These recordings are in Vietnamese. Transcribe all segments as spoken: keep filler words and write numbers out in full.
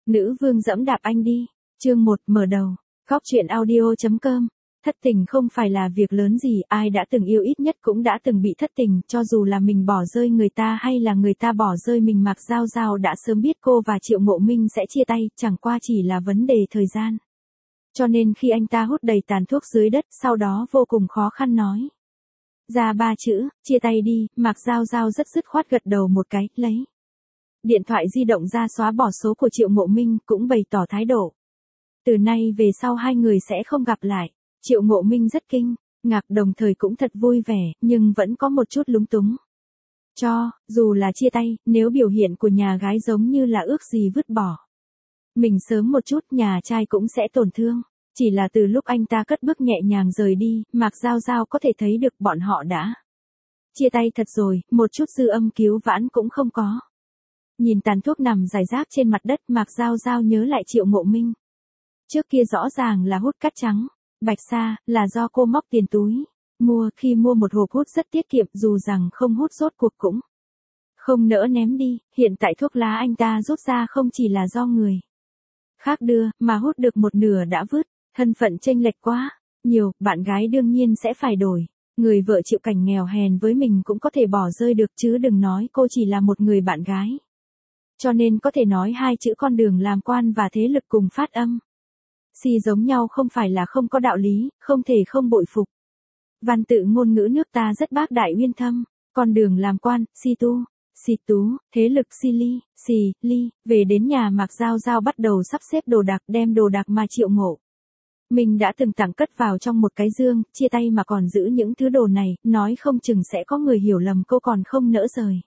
Nữ vương dẫm đạp anh đi. Chương một mở đầu. Góc truyện audio chấm com. Thất tình không phải là việc lớn gì, ai đã từng yêu ít nhất cũng đã từng bị thất tình, cho dù là mình bỏ rơi người ta hay là người ta bỏ rơi mình. Mạc Giao Giao đã sớm biết cô và Triệu Ngộ Minh sẽ chia tay, chẳng qua chỉ là vấn đề thời gian. Cho nên khi anh ta hút đầy tàn thuốc dưới đất, sau đó vô cùng khó khăn nói ra ba chữ, chia tay đi, Mạc Giao Giao rất dứt khoát gật đầu một cái, lấy điện thoại di động ra xóa bỏ số của Triệu Ngộ Minh, cũng bày tỏ thái độ. Từ nay về sau hai người sẽ không gặp lại. Triệu Ngộ Minh rất kinh ngạc, đồng thời cũng thật vui vẻ, nhưng vẫn có một chút lúng túng. Cho, dù là chia tay, nếu biểu hiện của nhà gái giống như là ước gì vứt bỏ mình sớm một chút, nhà trai cũng sẽ tổn thương. Chỉ là từ lúc anh ta cất bước nhẹ nhàng rời đi, Mạc Giao Giao có thể thấy được bọn họ đã chia tay thật rồi, một chút dư âm cứu vãn cũng không có. Nhìn tàn thuốc nằm rải rác trên mặt đất, Mạc Giao Giao nhớ lại Triệu Ngộ Minh. Trước kia rõ ràng là hút cát trắng, bạch sa, là do cô móc tiền túi mua, khi mua một hộp hút rất tiết kiệm, dù rằng không hút rốt cuộc cũng không nỡ ném đi. Hiện tại thuốc lá anh ta rút ra không chỉ là do người khác đưa, mà hút được một nửa đã vứt. Thân phận chênh lệch quá nhiều, bạn gái đương nhiên sẽ phải đổi. Người vợ chịu cảnh nghèo hèn với mình cũng có thể bỏ rơi được, chứ đừng nói cô chỉ là một người bạn gái. Cho nên có thể nói hai chữ con đường làm quan và thế lực cùng phát âm si giống nhau không phải là không có đạo lý, không thể không bội phục. Văn tự ngôn ngữ nước ta rất bác đại uyên thâm, con đường làm quan, si tu, si tú, thế lực si ly, si, ly. Về đến nhà, Mạc Giao Giao bắt đầu sắp xếp đồ đạc, đem đồ đạc mà Triệu Ngộ Minh đã từng tặng cất vào trong một cái dương, chia tay mà còn giữ những thứ đồ này, nói không chừng sẽ có người hiểu lầm cô còn không nỡ rời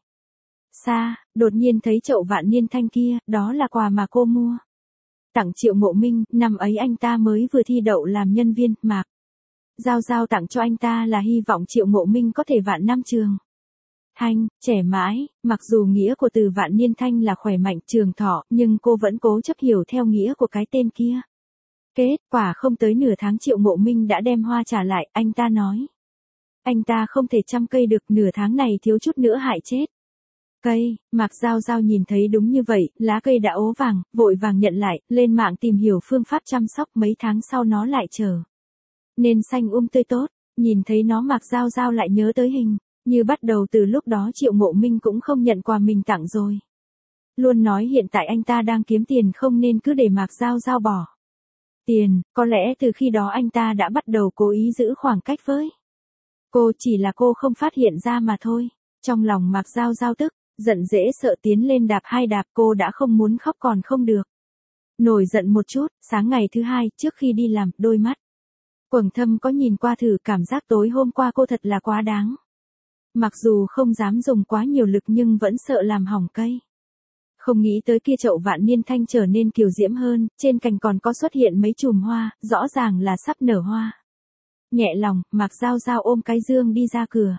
xa. Đột nhiên thấy chậu vạn niên thanh kia, đó là quà mà cô mua tặng Triệu Ngộ Minh, năm ấy anh ta mới vừa thi đậu làm nhân viên. Mạc Giao Giao tặng cho anh ta là hy vọng Triệu Ngộ Minh có thể vạn năm trường thanh, trẻ mãi. Mặc dù nghĩa của từ vạn niên thanh là khỏe mạnh, trường thọ, nhưng cô vẫn cố chấp hiểu theo nghĩa của cái tên kia. Kết quả không tới nửa tháng Triệu Ngộ Minh đã đem hoa trả lại. Anh ta nói anh ta không thể chăm cây được, nửa tháng này thiếu chút nữa hại chết cây. Mạc Giao Giao nhìn thấy đúng như vậy, lá cây đã ố vàng, vội vàng nhận lại, lên mạng tìm hiểu phương pháp chăm sóc, mấy tháng sau nó lại trở nên xanh um tươi tốt. Nhìn thấy nó, Mạc Giao Giao lại nhớ tới hình như bắt đầu từ lúc đó Triệu Ngộ Minh cũng không nhận quà mình tặng rồi. Luôn nói hiện tại anh ta đang kiếm tiền, không nên cứ để Mạc Giao Giao bỏ tiền. Có lẽ từ khi đó anh ta đã bắt đầu cố ý giữ khoảng cách với cô, chỉ là cô không phát hiện ra mà thôi. Trong lòng Mạc Giao Giao tức giận dễ sợ, tiến lên đạp hai đạp, cô đã không muốn khóc còn không được nổi giận một chút. Sáng ngày thứ hai, trước khi đi làm, đôi mắt quầng thâm có nhìn qua thử, cảm giác tối hôm qua cô thật là quá đáng. Mặc dù không dám dùng quá nhiều lực nhưng vẫn sợ làm hỏng cây. Không nghĩ tới kia chậu vạn niên thanh trở nên kiều diễm hơn, trên cành còn có xuất hiện mấy chùm hoa, rõ ràng là sắp nở hoa. Nhẹ lòng, Mạc Giao Giao ôm cái dương đi ra cửa.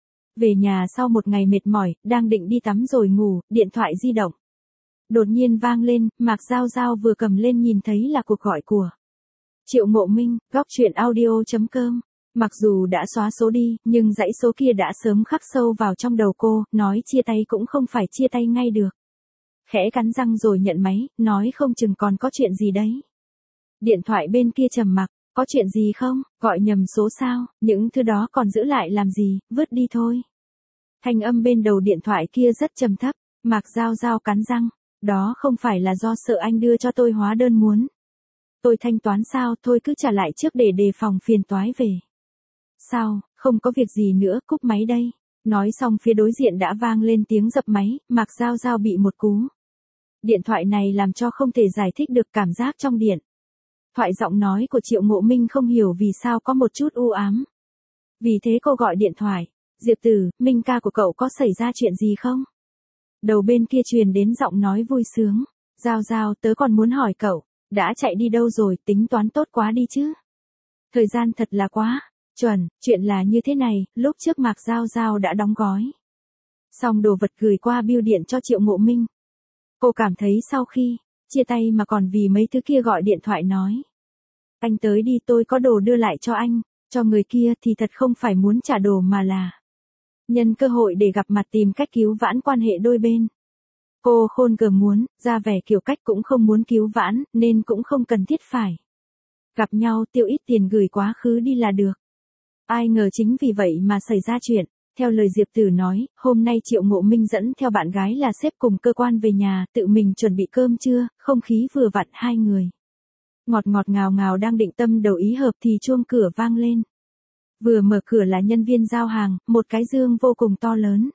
Về nhà sau một ngày mệt mỏi, đang định đi tắm rồi ngủ, điện thoại di động đột nhiên vang lên. Mạc Giao Giao vừa cầm lên nhìn thấy là cuộc gọi của Triệu Ngộ Minh. Góc truyện audio chấm com. Mặc dù đã xóa số đi, nhưng dãy số kia đã sớm khắc sâu vào trong đầu cô, nói chia tay cũng không phải chia tay ngay được. Khẽ cắn răng rồi nhận máy, nói không chừng còn có chuyện gì đấy. Điện thoại bên kia trầm mặc, có chuyện gì không, gọi nhầm số sao, những thứ đó còn giữ lại làm gì, vứt đi thôi. Thanh âm bên đầu điện thoại kia rất trầm thấp. Mạc Giao Giao cắn răng, đó không phải là do sợ anh đưa cho tôi hóa đơn muốn tôi thanh toán sao, thôi cứ trả lại trước để đề phòng phiền toái về sao. Không có việc gì nữa, cúp máy đây. Nói xong phía đối diện đã vang lên tiếng dập máy. Mạc Giao Giao bị một cú điện thoại này làm cho không thể giải thích được cảm giác trong điện thoại. Giọng nói của Triệu Ngộ Minh không hiểu vì sao có một chút u ám. Vì thế cô gọi điện thoại. Diệp Tử, Minh ca của cậu có xảy ra chuyện gì không? Đầu bên kia truyền đến giọng nói vui sướng. Giao Giao, tớ còn muốn hỏi cậu, đã chạy đi đâu rồi, tính toán tốt quá đi chứ. Thời gian thật là quá chuẩn. Chuyện là như thế này, lúc trước Mạc Giao Giao đã đóng gói xong đồ vật gửi qua bưu điện cho Triệu Ngộ Minh. Cô cảm thấy sau khi chia tay mà còn vì mấy thứ kia gọi điện thoại nói anh tới đi, tôi có đồ đưa lại cho anh. Cho người kia thì thật không phải muốn trả đồ mà là nhân cơ hội để gặp mặt, tìm cách cứu vãn quan hệ đôi bên. Cô khôn gờ muốn, ra vẻ kiểu cách cũng không muốn cứu vãn, nên cũng không cần thiết phải. Gặp nhau tiêu ít tiền gửi quá khứ đi là được. Ai ngờ chính vì vậy mà xảy ra chuyện. Theo lời Diệp Tử nói, hôm nay Triệu Ngộ Minh dẫn theo bạn gái là sếp cùng cơ quan về nhà, tự mình chuẩn bị cơm trưa, không khí vừa vặn hai người. Ngọt ngọt ngào ngào đang định tâm đầu ý hợp thì chuông cửa vang lên. Vừa mở cửa là nhân viên giao hàng, một cái dương vô cùng to lớn.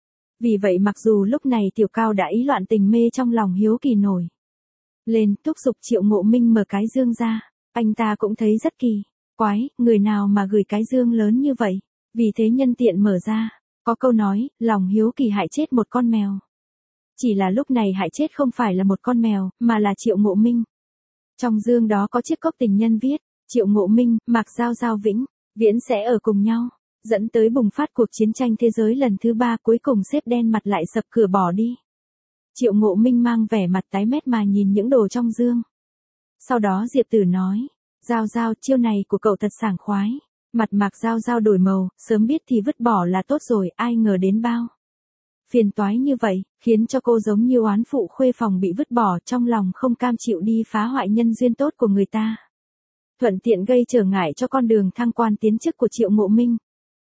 Vì vậy mặc dù lúc này Tiểu Cao đã ý loạn tình mê trong lòng hiếu kỳ nổi lên, thúc giục Triệu Ngộ Minh mở cái dương ra. Anh ta cũng thấy rất kỳ quái, người nào mà gửi cái dương lớn như vậy. Vì thế nhân tiện mở ra, có câu nói, lòng hiếu kỳ hại chết một con mèo. Chỉ là lúc này hại chết không phải là một con mèo, mà là Triệu Ngộ Minh. Trong dương đó có chiếc cốc tình nhân viết, Triệu Ngộ Minh, Mạc Giao Giao vĩnh viễn sẽ ở cùng nhau, dẫn tới bùng phát cuộc chiến tranh thế giới lần thứ ba, cuối cùng sếp đen mặt lại sập cửa bỏ đi. Triệu Ngộ Minh mang vẻ mặt tái mét mà nhìn những đồ trong dương. Sau đó Diệp Tử nói, Giao Giao, chiêu này của cậu thật sảng khoái. Mặt Mạc Giao Giao đổi màu, sớm biết thì vứt bỏ là tốt rồi, ai ngờ đến bao phiền toái như vậy, khiến cho cô giống như oán phụ khuê phòng bị vứt bỏ, trong lòng không cam chịu đi phá hoại nhân duyên tốt của người ta. Thuận tiện gây trở ngại cho con đường thăng quan tiến chức của Triệu Ngộ Minh.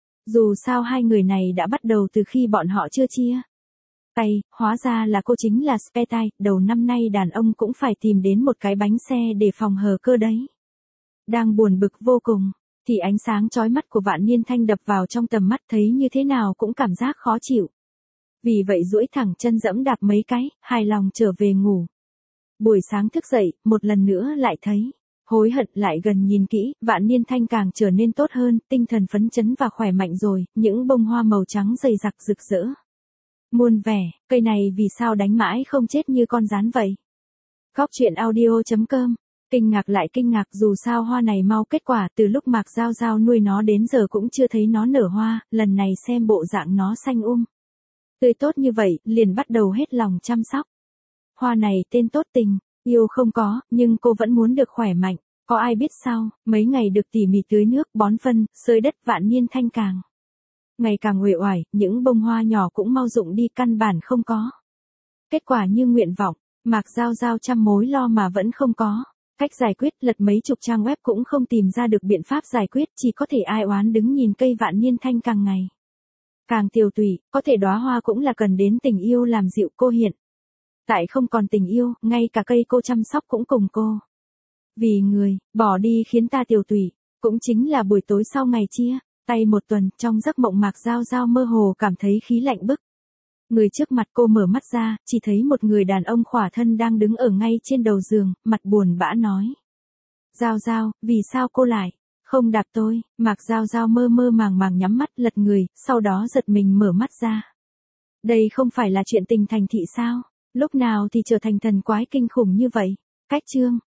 Dù sao hai người này đã bắt đầu từ khi bọn họ chưa chia tay, hóa ra là cô chính là spare tay, đầu năm nay đàn ông cũng phải tìm đến một cái bánh xe để phòng hờ cơ đấy. Đang buồn bực vô cùng, thì ánh sáng chói mắt của Vạn Niên Thanh đập vào trong tầm mắt, thấy như thế nào cũng cảm giác khó chịu. Vì vậy duỗi thẳng chân dẫm đạp mấy cái, hài lòng trở về ngủ. Buổi sáng thức dậy, một lần nữa lại thấy hối hận, lại gần nhìn kỹ, Vạn Niên Thanh càng trở nên tốt hơn, tinh thần phấn chấn và khỏe mạnh rồi, những bông hoa màu trắng dày dặc rực rỡ. Muôn vẻ, cây này vì sao đánh mãi không chết như con rán vậy? Góc truyện audio chấm com. Kinh ngạc lại kinh ngạc, dù sao hoa này mau kết quả, từ lúc Mạc Giao Giao nuôi nó đến giờ cũng chưa thấy nó nở hoa, lần này xem bộ dạng nó xanh um tươi tốt như vậy, liền bắt đầu hết lòng chăm sóc. Hoa này tên tốt tình, yêu không có, nhưng cô vẫn muốn được khỏe mạnh, có ai biết sao, mấy ngày được tỉ mỉ tưới nước, bón phân, xới đất, Vạn Niên Thanh càng ngày càng uể oải, những bông hoa nhỏ cũng mau rụng đi, căn bản không có kết quả như nguyện vọng. Mạc Giao Giao trăm mối lo mà vẫn không có cách giải quyết, lật mấy chục trang web cũng không tìm ra được biện pháp giải quyết, chỉ có thể ai oán đứng nhìn cây Vạn Niên Thanh càng ngày càng tiều tụy, có thể đóa hoa cũng là cần đến tình yêu làm dịu, cô hiện tại không còn tình yêu, ngay cả cây cô chăm sóc cũng cùng cô vì người bỏ đi khiến ta tiều tụy. Cũng chính là buổi tối sau ngày chia tay một tuần, trong giấc mộng Mạc Giao Giao mơ hồ cảm thấy khí lạnh bức. Người trước mặt cô mở mắt ra, chỉ thấy một người đàn ông khỏa thân đang đứng ở ngay trên đầu giường, mặt buồn bã nói. Giao Giao, vì sao cô lại không đạp tôi? Mạc Giao Giao mơ mơ màng màng nhắm mắt, lật người, sau đó giật mình mở mắt ra. Đây không phải là chuyện tình thành thị sao? Lúc nào thì trở thành thần quái kinh khủng như vậy? Cách chương